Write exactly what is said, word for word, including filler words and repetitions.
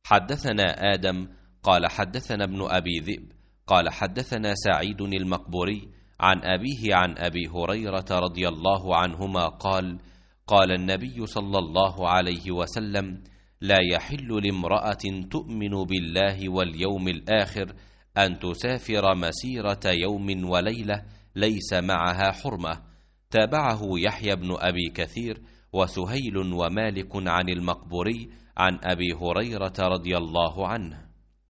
حدثنا آدم قال حدثنا ابن أبي ذئب قال حدثنا سعيد المقبوري عن أبيه عن أبي هريرة رضي الله عنهما قال قال النبي صلى الله عليه وسلم لا يحل لامرأة تؤمن بالله واليوم الآخر أن تسافر مسيرة يوم وليلة ليس معها حرمة. تابعه يحيى بن أبي كثير وسهيل ومالك عن المقبوري عن أبي هريرة رضي الله عنه.